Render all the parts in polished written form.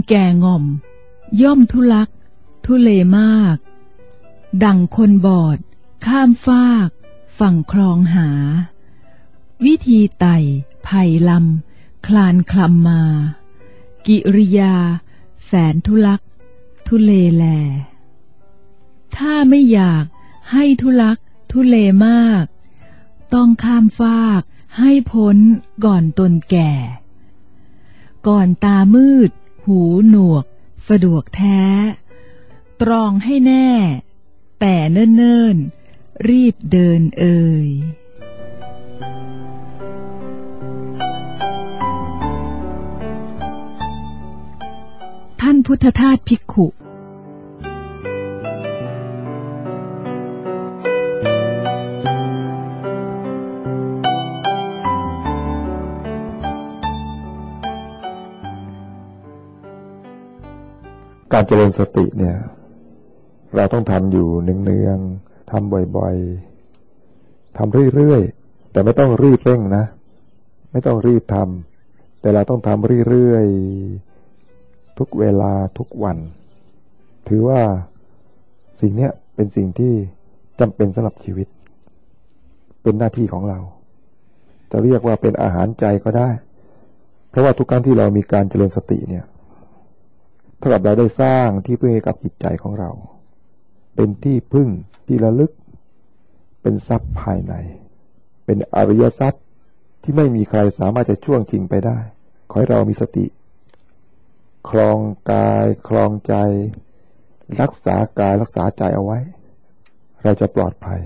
แก่ง่อมย่อมทุลักทุเลมากดั่งคนบอดข้ามฟากฝั่งคลองหาวิธีไต่ไผ่ลำคลานคลำมากิริยาแสนทุลักทุเลแลถ้าไม่อยากให้ทุลักทุเลมากต้องข้ามฟากให้พ้นก่อนตนแก่ก่อนตามืดหูหนวกสะดวกแท้ตรองให้แน่แต่เนิ่นๆรีบเดินเอ่ยท่านพุทธทาสภิกขุการเจริญสติเนี่ยเราต้องทำอยู่เนืองๆทำบ่อยๆทำเรื่อยๆแต่ไม่ต้องรีบเร่งนะไม่ต้องรีบทำแต่เราต้องทำเรื่อยๆทุกเวลาทุกวันถือว่าสิ่งนี้เป็นสิ่งที่จำเป็นสำหรับชีวิตเป็นหน้าที่ของเราจะเรียกว่าเป็นอาหารใจก็ได้เพราะว่าทุกครั้งที่เรามีการเจริญสติเนี่ยเท่ากับเราได้สร้างที่พึ่งให้กับจิตใจของเราเป็นที่พึ่งที่ระลึกเป็นทรัพย์ภายในเป็นอริยทรัพย์ที่ไม่มีใครสามารถจะช่วงชิงไปได้ขอให้เรามีสติครองกายครองใจรักษากายรักษาใจเอาไว้เราจะปลอดภัย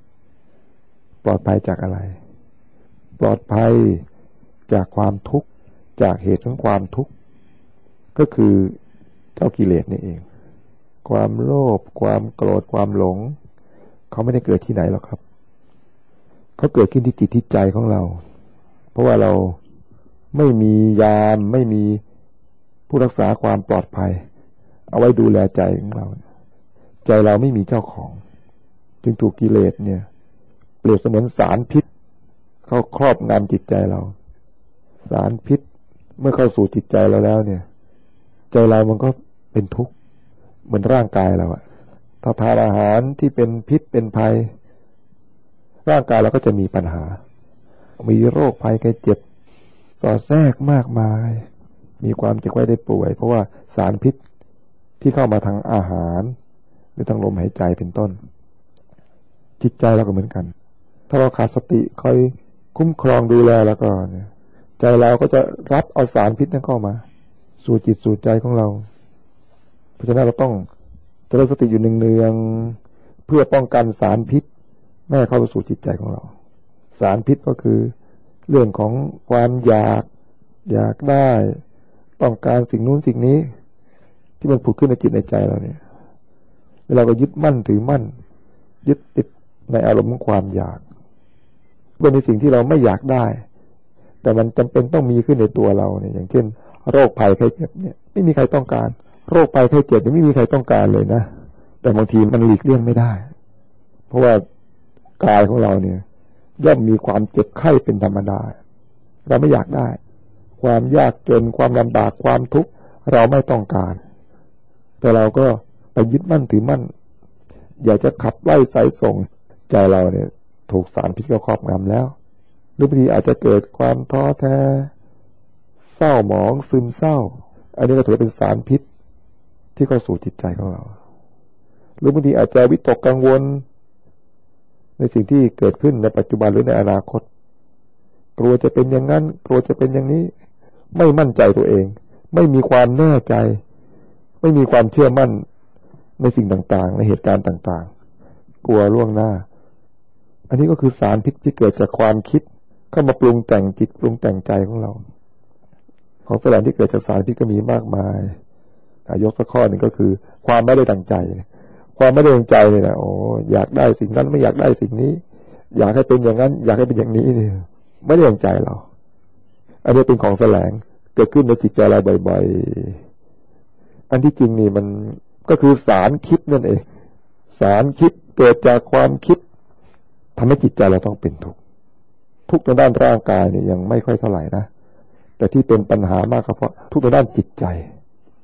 จากอะไรปลอดภัยจากความทุกข์จากเหตุของความทุกข์ก็คือเจ้ากิเลสนี่เองความโลภความโกรธความหลงเขาไม่ได้เกิดที่ไหนหรอกครับเขาเกิดขึ้นที่จิตที่ใจของเราเพราะว่าเราไม่มียามไม่มีผู้รักษาความปลอดภัยเอาไว้ดูแลใจของเราใจเราไม่มีเจ้าของจึงถูกกิเลสเนี่ยเปรียบเสมือนสารพิษเข้าครอบงำจิตใจเราสารพิษเมื่อเข้าสู่จิตใจเราแล้วเนี่ยใจเรามันก็เป็นทุกข์เหมือนร่างกายเราอะถ้าทานอาหารที่เป็นพิษเป็นภัยร่างกายเราก็จะมีปัญหามีโรคภัยไข้เจ็บสอดแทรกมากมายมีความเจ็บไข้ได้ป่วยเพราะว่าสารพิษที่เข้ามาทางอาหารหรือทางลมหายใจเป็นต้นจิตใจเราก็เหมือนกันถ้าเราขาดสติคอยคุ้มครองดูแลแล้วก็เนี่ยใจเราก็จะรับเอาสารพิษนั้นเข้ามาสู่จิตสู่ใจของเราเพราะฉะนั้นเราต้องเจริญสติอยู่เนืองๆเพื่อป้องกันสารพิษไม่ให้เข้าไปสู่จิตใจของเราสารพิษก็คือเรื่องของความอยากได้ต้องการสิ่งนู้นสิ่งนี้ที่มันผุดขึ้นในจิตในใจเราเนี่ยเราก็ยึดมั่นถือมั่นยึดติดในอารมณ์ของความอยากเป็นในสิ่งที่เราไม่อยากได้แต่มันจำเป็นต้องมีขึ้นในตัวเราเนี่ยอย่างเช่นโรคภัยไข้เจ็บเนี่ยไม่มีใครต้องการโรคภัยไข้เจ็บไม่มีใครต้องการเลยนะแต่บางทีมันหลีกเลี่ยงไม่ได้เพราะว่ากายของเราเนี่ยย่อมมีความเจ็บไข้เป็นธรรมดาเราไม่อยากได้ความยากจนความลำบากความทุกข์เราไม่ต้องการแต่เราก็ไปยึดมั่นถือมั่นอยากจะขับไล่ไสส่งใจเราเนี่ยถูกสารพิษครอบงำแล้วหรือบางทีอาจจะเกิดความท้อแท้เศร้าหมองซึมเศร้าอันนี้ก็ถือเป็นสารพิษที่เข้าสู่จิตใจของเราหรือบางทีอาจจะวิตกกังวลในสิ่งที่เกิดขึ้นในปัจจุบันหรือในอนาคตกลัวจะเป็นอย่างนั้นกลัวจะเป็นอย่างนี้ไม่มั่นใจตัวเองไม่มีความแน่ใจไม่มีความเชื่อมั่นในสิ่งต่างๆในเหตุการณ์ต่างๆกลัวล่วงหน้าอันนี้ก็คือสารพิษที่เกิดจากความคิดเข้ามาปรุงแต่งจิตปรุงแต่งใจของเราของแสลงที่เกิดจากสารพิษก็มีมากมายยกสักข้อหนึ่งก็คือความไม่ได้ดังใจความไม่ได้ดังใจเนี่ยนะอยากได้สิ่งนั้นไม่อยากได้สิ่งนี้อยากให้เป็นอย่างนั้นอยากให้เป็นอย่างนี้เนี่ยไม่ได้ดังใจเราอันนี้เป็นของแสลงเกิดขึ้นในจิตใจเราบ่อยๆอันที่จริงนี่มันก็คือสารคิดนั่นเองสารคิดเกิดจากความคิดทำให้จิตใจเราต้องเป็นทุกข์ทางด้านร่างกายเนี่ยยังไม่ค่อยเท่าไหร่นะแต่ที่เป็นปัญหามากก็เพราะทุกข์ทางด้านจิตใจ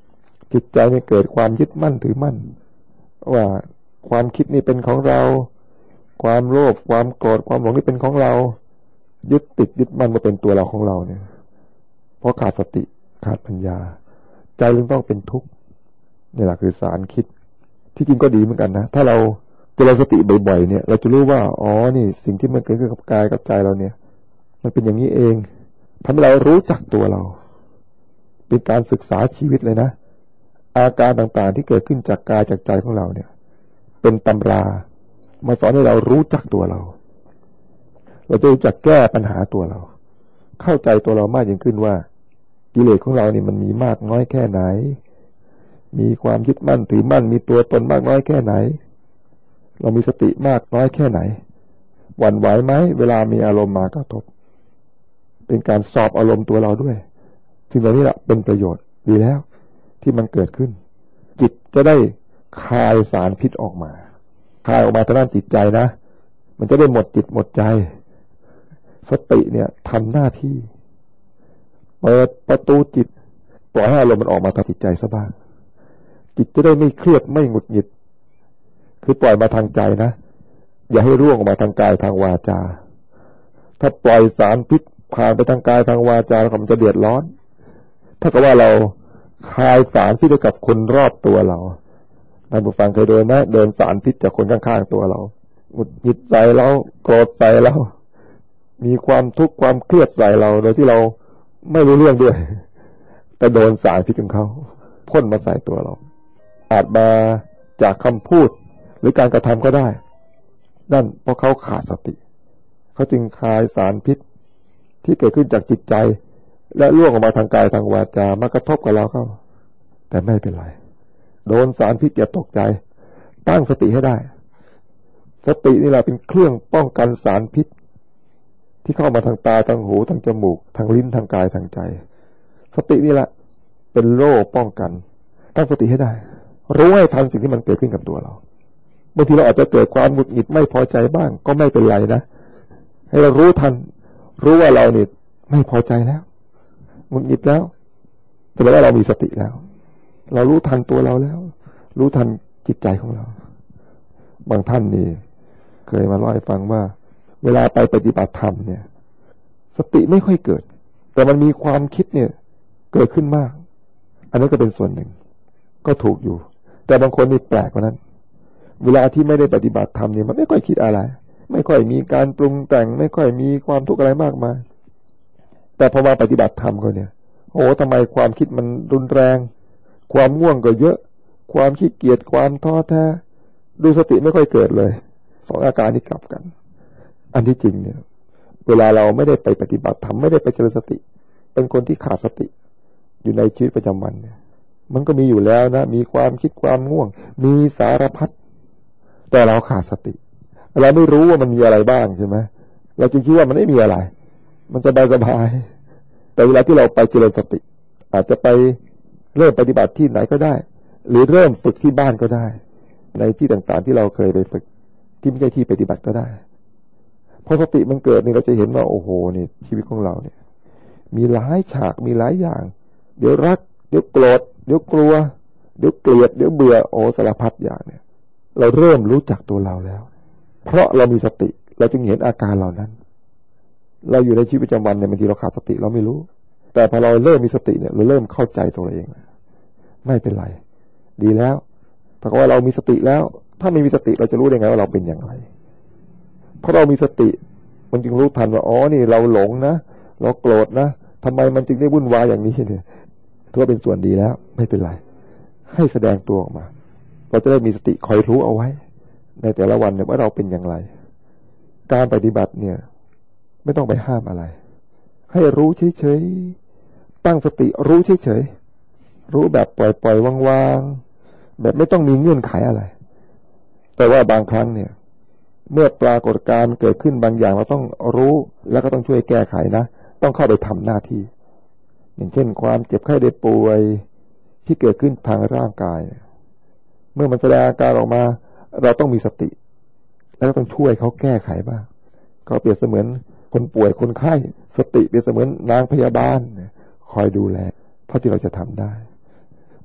จิตใจไม่เกิดความยึดมั่นถือมั่นว่าความคิดนี่เป็นของเราความโลภความโกรธความหลงนี่เป็นของเรายึดติดยึดมั่นว่าเป็นตัวเราของเราเนี่ยเพราะขาดสติขาดปัญญาใจจึงต้องเป็นทุกข์นี่แหละคือสารคิดที่จริงก็ดีเหมือนกันนะถ้าเราเจริญสติบ่อยๆเนี่ยเราจะรู้ว่าอ๋อนี่สิ่งที่มันเกิดขึ้นกับกายกับใจเราเนี่ยมันเป็นอย่างนี้เองทำให้เรารู้จักตัวเราเป็นการศึกษาชีวิตเลยนะอาการต่างๆที่เกิดขึ้นจากกายจากใจของเราเนี่ยเป็นตำรามาสอนให้เรารู้จักตัวเราเราจะรู้จักแก้ปัญหาตัวเราเข้าใจตัวเรามากยิ่งขึ้นว่ากิเลสของเรานี่มันมีมากน้อยแค่ไหนมีความยึดมั่นถือมั่นมีตัวตนมากน้อยแค่ไหนเรามีสติมากน้อยแค่ไหนหวั่นไหวไหมเวลามีอารมณ์มากระทบเป็นการสอบอารมณ์ตัวเราด้วยสิ่งเหล่านี้แหละเป็นประโยชน์ดีแล้วที่มันเกิดขึ้นจิตจะได้คายสารพิษออกมาคายออกมาทางด้านจิตใจนะมันจะได้หมดจิตหมดใจสติเนี่ยทำหน้าที่เปิดประตูจิตปล่อยให้อารมณ์มันออกมาทางจิตใจซะบ้างจิตจะได้ไม่เครียดไม่หงุดหงิดคือปล่อยมาทางใจนะอย่าให้ร่วงออกมาทางกายทางวาจาถ้าปล่อยสารพิษผ่านไปทางกายทางวาจาแล้วมันจะเดือดร้อนถ้ากับว่าเราคายสารพิษกับคนรอบตัวเราท่านผู้ฟังเคยโดนนะโดนสารพิษจากคนข้างๆตัวเราหงุดหงิดใส่เราโกรธใส่เรามีความทุกข์ความเครียดใส่เราโดยที่เราไม่รู้เรื่องด้วยแต่โดนสารพิษของเขาพ่นมาใส่ตัวเราอาจมาจากคำพูดหรือการกระทำก็ได้นั่นเพราะเขาขาดสติเขาจึงคายสารพิษที่เกิดขึ้นจากจิตใจและล่วงออกมาทางกายทางวาจามากระทบกับเราเข้าแต่ไม่เป็นไรโดนสารพิษอย่าตกใจตั้งสติให้ได้สตินี่แหละเป็นเครื่องป้องกันสารพิษที่เข้ามาทางตาทางหูทางจมูกทางลิ้นทางกายทางใจสตินี่แหละเป็นโล่ป้องกันตั้งสติให้ได้รู้ให้ทันสิ่งที่มันเกิดขึ้นกับตัวเราบางทีเราอาจจะเกิดความหงุดหงิดไม่พอใจบ้างก็ไม่เป็นไรนะให้เรารู้ทันรู้ว่าเราเนี่ยไม่พอใจแล้วหงุดหงิดแล้วแสดงว่าเรามีสติแล้วเรารู้ทันตัวเราแล้วรู้ทันจิตใจของเราบางท่านนี่เคยมาเล่าให้ฟังว่าเวลาไปปฏิบัติธรรมเนี่ยสติไม่ค่อยเกิดแต่มันมีความคิดเนี่ยเกิดขึ้นมากอันนั้นก็เป็นส่วนหนึ่งก็ถูกอยู่แต่บางคนนี่แปลกกว่านั้นเวลาที่ไม่ได้ปฏิบัติธรรมเนี่ยมันไม่ค่อยคิดอะไรไม่ค่อยมีการปรุงแต่งไม่ค่อยมีความทุกข์อะไรมากมายแต่พอมาปฏิบัติธรรมก็เนี่ยโอ้ทำไมความคิดมันรุนแรงความง่วงก็เยอะความขี้เกียจความท้อแท้ดูสติไม่ค่อยเกิดเลยสองอาการนี้กลับกันอันที่จริงเนี่ยเวลาเราไม่ได้ไปปฏิบัติธรรมไม่ได้ไปเจริญสติเป็นคนที่ขาดสติอยู่ในชีวิตประจำวันเนี่ยมันก็มีอยู่แล้วนะมีความคิดความง่วงมีสารพัดแต่เราขาดสติเราไม่รู้ว่ามันมีอะไรบ้างใช่ไหมเราจึงคิดว่ามันไม่มีอะไรมันสบายๆแต่เวลาที่เราไปเจริญสติอาจจะไปเริ่มปฏิบัติที่ไหนก็ได้หรือเริ่มฝึกที่บ้านก็ได้ในที่ต่างๆที่เราเคยไปฝึกที่ไม่ใช่ที่ปฏิบัติก็ได้พอสติมันเกิดนี่เราจะเห็นว่าโอ้โหนี่ชีวิตของเราเนี่ยมีหลายฉากมีหลายอย่างเดี๋ยวรักเดี๋ยวโกรธเดี๋ยวกลัวเดี๋ยวเกลียดเดี๋ยวเบื่อโอ้สารพัดอย่างเนี่ยเราเริ่มรู้จักตัวเราแล้วเพราะเรามีสติเราจึงเห็นอาการเหล่านั้นเราอยู่ในชีวิตประจำวันเนี่ยบางทีเราขาดสติเราไม่รู้แต่พอเราเริ่มมีสติเนี่ยเราเริ่มเข้าใจตัวเราเองไม่เป็นไรดีแล้วถ้าว่าเรามีสติแล้วถ้าไม่มีสติเราจะรู้ได้ไงว่าเราเป็นอย่างไรเพราะเรามีสติมันจึงรู้ทันว่าอ๋อนี่เราหลงนะเราโกรธนะทำไมมันจึงได้วุ่นวายอย่างนี้เนี่ยถือว่าเป็นส่วนดีแล้วไม่เป็นไรให้แสดงตัวออกมาเราจะได้มีสติคอยรู้เอาไว้ในแต่ละวันเนี่ยว่าเราเป็นอย่างไรการปฏิบัติเนี่ยไม่ต้องไปห้ามอะไรให้รู้เฉยๆตั้งสติรู้เฉยๆรู้แบบปล่อยๆวางๆแบบไม่ต้องมีเงื่อนไขอะไรแต่ว่าบางครั้งเนี่ยเมื่อปรากฏการณ์เกิดขึ้นบางอย่างเราต้องรู้แล้วก็ต้องช่วยแก้ไขนะต้องเข้าไปทำหน้าที่อย่างเช่นความเจ็บไข้ได้ป่วยที่เกิดขึ้นทางร่างกายเมื่อมันแสดงอาการออกมาเราต้องมีสติแล้วก็ต้องช่วยเขาแก้ไขบ้างก็เปรียบเสมือนคนป่วยคนไข้สติเปรียบเสมือนนางพยาบาลคอยดูแลเท่าที่เราจะทำได้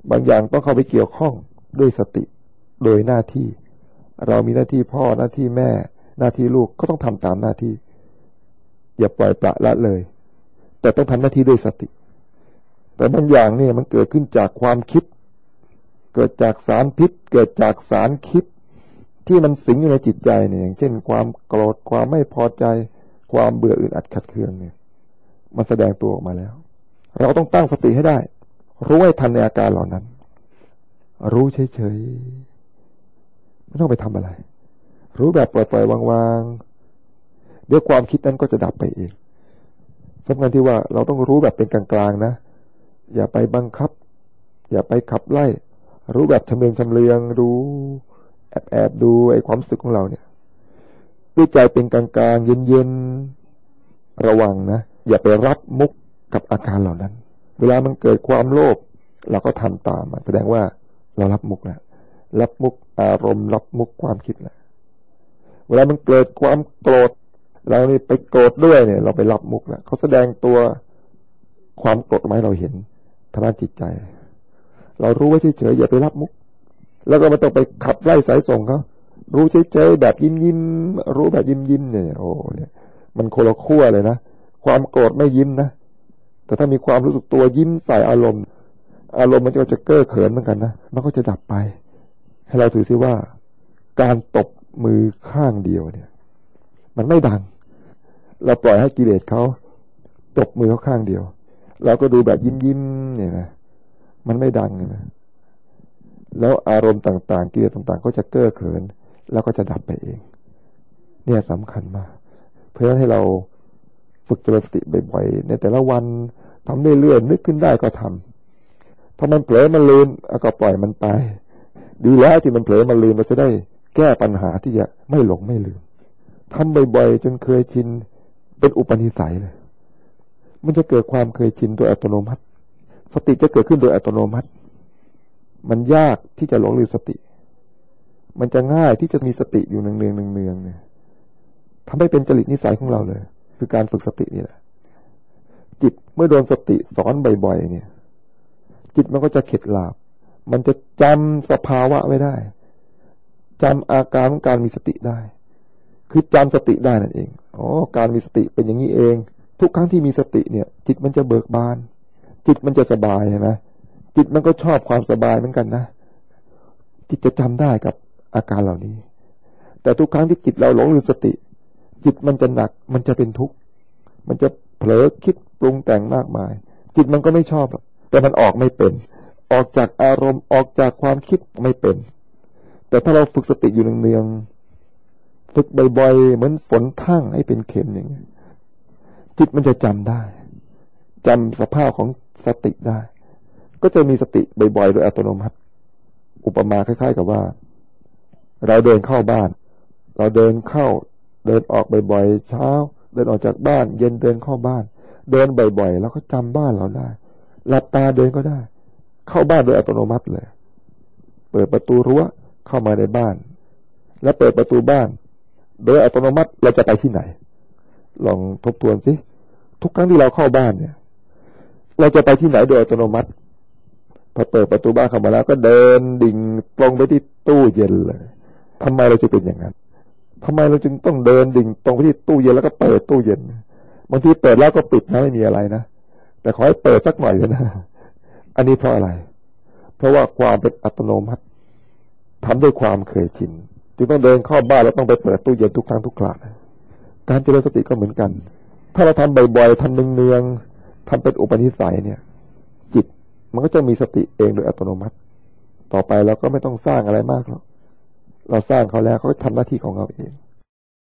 บางอย่างต้องเข้าไปเกี่ยวข้องด้วยสติโดยหน้าที่เรามีหน้าที่พ่อหน้าที่แม่หน้าที่ลูกก็ต้องทำตามหน้าที่อย่าปล่อยปละละเลยแต่ต้องทำหน้าที่ด้วยสติแต่บางอย่างเนี่ยมันเกิดขึ้นจากความคิดเกิดจากสารพิษเกิดจากสารคิดที่มันสิงอยู่ในจิตใจเนี่ยอย่างเช่นความโกรธความไม่พอใจความเบื่ออึดอัดขัดเคืองเนี่ยมันแสดงตัวออกมาแล้วเราต้องตั้งสติให้ได้รู้ให้ทันในอาการเหล่านั้นรู้เฉยๆไม่ต้องไปทำอะไรรู้แบบปล่อยๆวางๆเดี๋ยวความคิดนั้นก็จะดับไปเองสำคัญที่ว่าเราต้องรู้แบบเป็นกลางๆนะอย่าไปบังคับอย่าไปขับไล่รู้แบบชำเลืองดูแอบดูไอ้ความรู้สึกของเราเนี่ยด้วยใจเป็นกลางๆเย็นๆระวังนะอย่าไปรับมุกกับอาการเหล่านั้นเวลามันเกิดความโลภเราก็ทำตามแสดงว่าเรารับมุกแล้วรับมุกอารมณ์รับมุกความคิดแล้วเวลามันเกิดความโกรธเรานี่ไปโกรธด้วยเนี่ยเราไปรับมุกแล้วเขาแสดงตัวความโกรธมาให้เราเห็นทางด้านจิตใจเรารู้ไว้เฉยๆอย่าไปรับมุกแล้วก็ไม่ต้องไปขับไล่สายส่งเขารู้เฉยๆแบบยิ้มรู้แบบยิ้มเนี่ยโอ้เนี่ยมันคนละขั้วเลยนะความโกรธไม่ยิ้มนะแต่ถ้ามีความรู้สึกตัวยิ้มใส่อารมณ์มันก็จะเก้อเขินเหมือนกันนะมันก็จะดับไปให้เราถือซิว่าการตบมือข้างเดียวเนี่ยมันไม่ดังเราปล่อยให้กิเลสเขาตบมือเขาข้างเดียวเราก็ดูแบบยิ้มเนี่ยนะมันไม่ดังนะแล้วอารมณ์ต่างๆกิเลสต่างๆก็จะเก้อเขินแล้วก็จะดับไปเองเนี่ยสำคัญมากเพราะฉะนั้นให้เราฝึกเจริญสติบ่อยๆในแต่ละวันทำเรื่อยๆนึกขึ้นได้ก็ทำถ้ามันเผลอมันลืมก็ปล่อยมันไปดีแล้วที่มันเผลอมันลืมเราจะได้แก้ปัญหาที่จะไม่หลงไม่ลืมทำบ่อยๆจนเคยชินเป็นอุปนิสัยเลยมันจะเกิดความเคยชินโดยอัตโนมัติสติจะเกิดขึ้นโดยอัตโนมัติมันยากที่จะหลงลืมสติมันจะง่ายที่จะมีสติอยู่เนืองเนี่ยทำให้เป็นจริตนิสัยของเราเลยคือการฝึกสตินี่แหละจิตเมื่อโดนสติสอนบ่อยๆเนี่ยจิตมันก็จะเข็ดหลาบมันจะจำสภาวะไว้ได้จำอาการของการมีสติได้คือจำสติได้นั่นเองการมีสติเป็นอย่างนี้เองทุกครั้งที่มีสติเนี่ยจิตมันจะเบิกบานจิตมันจะสบายใช่ไหมจิตมันก็ชอบความสบายเหมือนกันนะจิตจะจำได้กับอาการเหล่านี้แต่ทุกครั้งที่จิตเราหลงลืมสติจิตมันจะหนักมันจะเป็นทุกข์มันจะเผลอคิดปรุงแต่งมากมายจิตมันก็ไม่ชอบแต่มันออกไม่เป็นออกจากอารมณ์ออกจากความคิดไม่เป็นแต่ถ้าเราฝึกสติอยู่เนืองๆฝึกบ่อยๆเหมือนฝนทั่งให้เป็นเข็มอย่างนี้จิตมันจะจำได้จำสภาพของสติได้ก็จะมีสติบ่อยๆโดยอัตโนมัติอุปมาคล้ายๆกับว่าเราเดินเข้าบ้านเราเดินเข้าเดินออกบ่อยๆเช้าเดินออกจากบ้านเย็นเดินเข้าบ้านเดินบ่อยๆแล้วก็จำบ้านเราได้หลับตาเดินก็ได้เข้าบ้านโดยอัตโนมัติเลยเปิดประตูรั้วเข้ามาในบ้านแล้วเปิดประตูบ้านโดยอัตโนมัติเราจะไปที่ไหนลองทบทวนสิทุกครั้งที่เราเข้าบ้านเนี่ยเราจะไปที่ไหนโดยอัตโนมัติพอเปิดประตูบ้านเข้ามาแล้วก็เดินดิ่งตรงไปที่ตู้เย็นเลยทำไมเราจะเป็นอย่างนั้นทำไมเราจึงต้องเดินดิ่งตรงไปที่ตู้เย็นแล้วก็เปิดตู้เย็นบางทีเปิดแล้วก็ปิดนะไม่มีอะไรนะแต่ขอให้เปิดสักหน่อยนะอันนี้เพราะอะไรเพราะว่าความเป็นอัตโนมัติทำด้วยความเคยชินจึงต้องเดินเข้าบ้านแล้วต้องไปเปิดตู้เย็นทุกครั้งทุกคราการเจริญสติก็เหมือนกันถ้าเราทำบ่อยๆทำเนืองๆทำเป็นอุปนิสัยเนี่ยจิตมันก็จะมีสติเองโดยอัตโนมัติต่อไปเราก็ไม่ต้องสร้างอะไรมากหรอกเราสร้างเขาแล้วเขาก็ทำหน้าที่ของเขาเอง